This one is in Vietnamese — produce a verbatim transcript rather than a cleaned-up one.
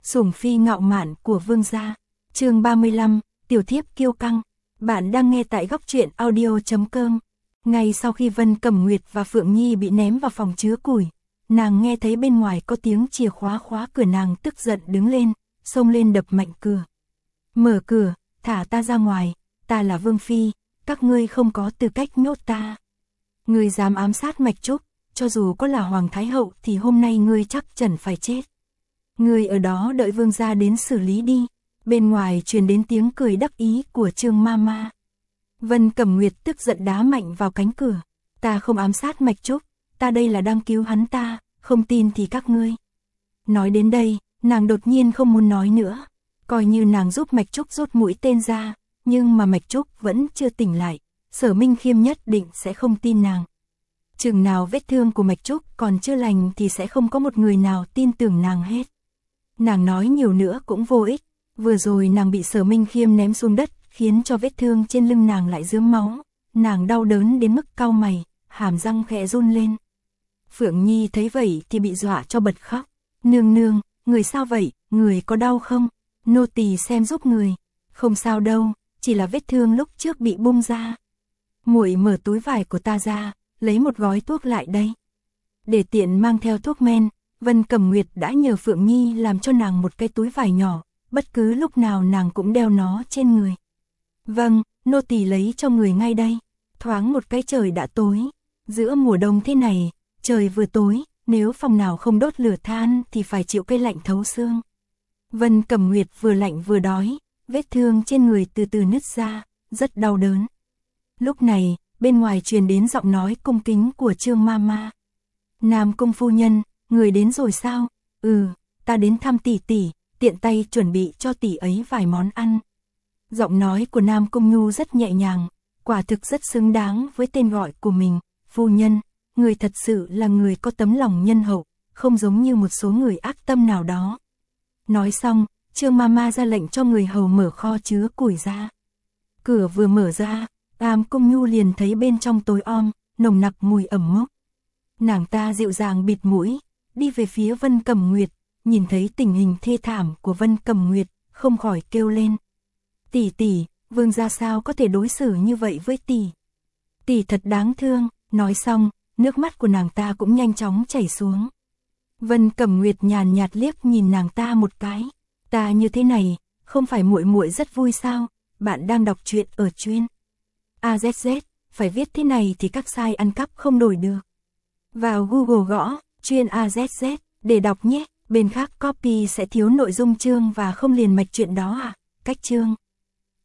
Sủng phi ngạo mạn của vương gia. Chương ba mươi lăm, tiểu thiếp kiêu căng. Bạn đang nghe tại góc truyện audio chấm com. Ngay sau khi Vân Cẩm Nguyệt và Phượng Nhi bị ném vào phòng chứa củi, nàng nghe thấy bên ngoài có tiếng chìa khóa khóa cửa, nàng tức giận đứng lên, xông lên đập mạnh cửa. Mở cửa, thả ta ra ngoài, ta là vương phi, các ngươi không có tư cách nhốt ta. Ngươi dám ám sát Mạch Trúc, cho dù có là Hoàng Thái Hậu thì hôm nay ngươi chắc chắn phải chết. Ngươi ở đó đợi vương gia đến xử lý đi. Bên ngoài truyền đến tiếng cười đắc ý của Trương Mama. Vân Cẩm Nguyệt tức giận đá mạnh vào cánh cửa. Ta không ám sát Mạch Trúc, ta đây là đang cứu hắn ta, không tin thì các ngươi. Nói đến đây, nàng đột nhiên không muốn nói nữa. Coi như nàng giúp Mạch Trúc rút mũi tên ra, nhưng mà Mạch Trúc vẫn chưa tỉnh lại, Sở Minh Khiêm nhất định sẽ không tin nàng. Chừng nào vết thương của Mạch Trúc còn chưa lành thì sẽ không có một người nào tin tưởng nàng hết. Nàng nói nhiều nữa cũng vô ích. Vừa rồi nàng bị Sở Minh Khiêm ném xuống đất, khiến cho vết thương trên lưng nàng lại rớm máu. Nàng đau đớn đến mức cau mày, hàm răng khẽ run lên. Phượng Nhi thấy vậy thì bị dọa cho bật khóc. Nương nương, người sao vậy, người có đau không? Nô tỳ xem giúp người. Không sao đâu, chỉ là vết thương lúc trước bị bung ra. Muội mở túi vải của ta ra, lấy một gói thuốc lại đây. Để tiện mang theo thuốc men, Vân Cẩm Nguyệt đã nhờ Phượng Nhi làm cho nàng một cái túi vải nhỏ, bất cứ lúc nào nàng cũng đeo nó trên người. Vâng, nô tỳ lấy cho người ngay đây. Thoáng một cái trời đã tối. Giữa mùa đông thế này, trời vừa tối, nếu phòng nào không đốt lửa than thì phải chịu cái lạnh thấu xương. Vân Cẩm Nguyệt vừa lạnh vừa đói, vết thương trên người từ từ nứt ra, rất đau đớn. Lúc này, bên ngoài truyền đến giọng nói cung kính của Trương Mama. Nam Cung phu nhân, người đến rồi sao? Ừ, ta đến thăm tỷ tỷ, tiện tay chuẩn bị cho tỷ ấy vài món ăn. Giọng nói của Nam Cung Nhu rất nhẹ nhàng, quả thực rất xứng đáng với tên gọi của mình. Phu nhân, người thật sự là người có tấm lòng nhân hậu, không giống như một số người ác tâm nào đó. Nói xong, Trương Mama ra lệnh cho người hầu mở kho chứa củi ra. Cửa vừa mở ra, Nam Cung Nhu liền thấy bên trong tối om, nồng nặc mùi ẩm mốc. Nàng ta dịu dàng bịt mũi, đi về phía Vân Cẩm Nguyệt, nhìn thấy tình hình thê thảm của Vân Cẩm Nguyệt, không khỏi kêu lên. Tỷ tỷ, vương gia sao có thể đối xử như vậy với tỷ? Tỷ thật đáng thương. Nói xong, nước mắt của nàng ta cũng nhanh chóng chảy xuống. Vân Cẩm Nguyệt nhàn nhạt liếc nhìn nàng ta một cái. Ta như thế này, không phải muội muội rất vui sao? Bạn đang đọc truyện ở chuyên a zét zét, phải viết thế này thì các site ăn cắp không đổi được. Vào Google gõ chuyên a zét zét để đọc nhé. Bên khác copy sẽ thiếu nội dung chương và không liền mạch chuyện đó à? Cách chương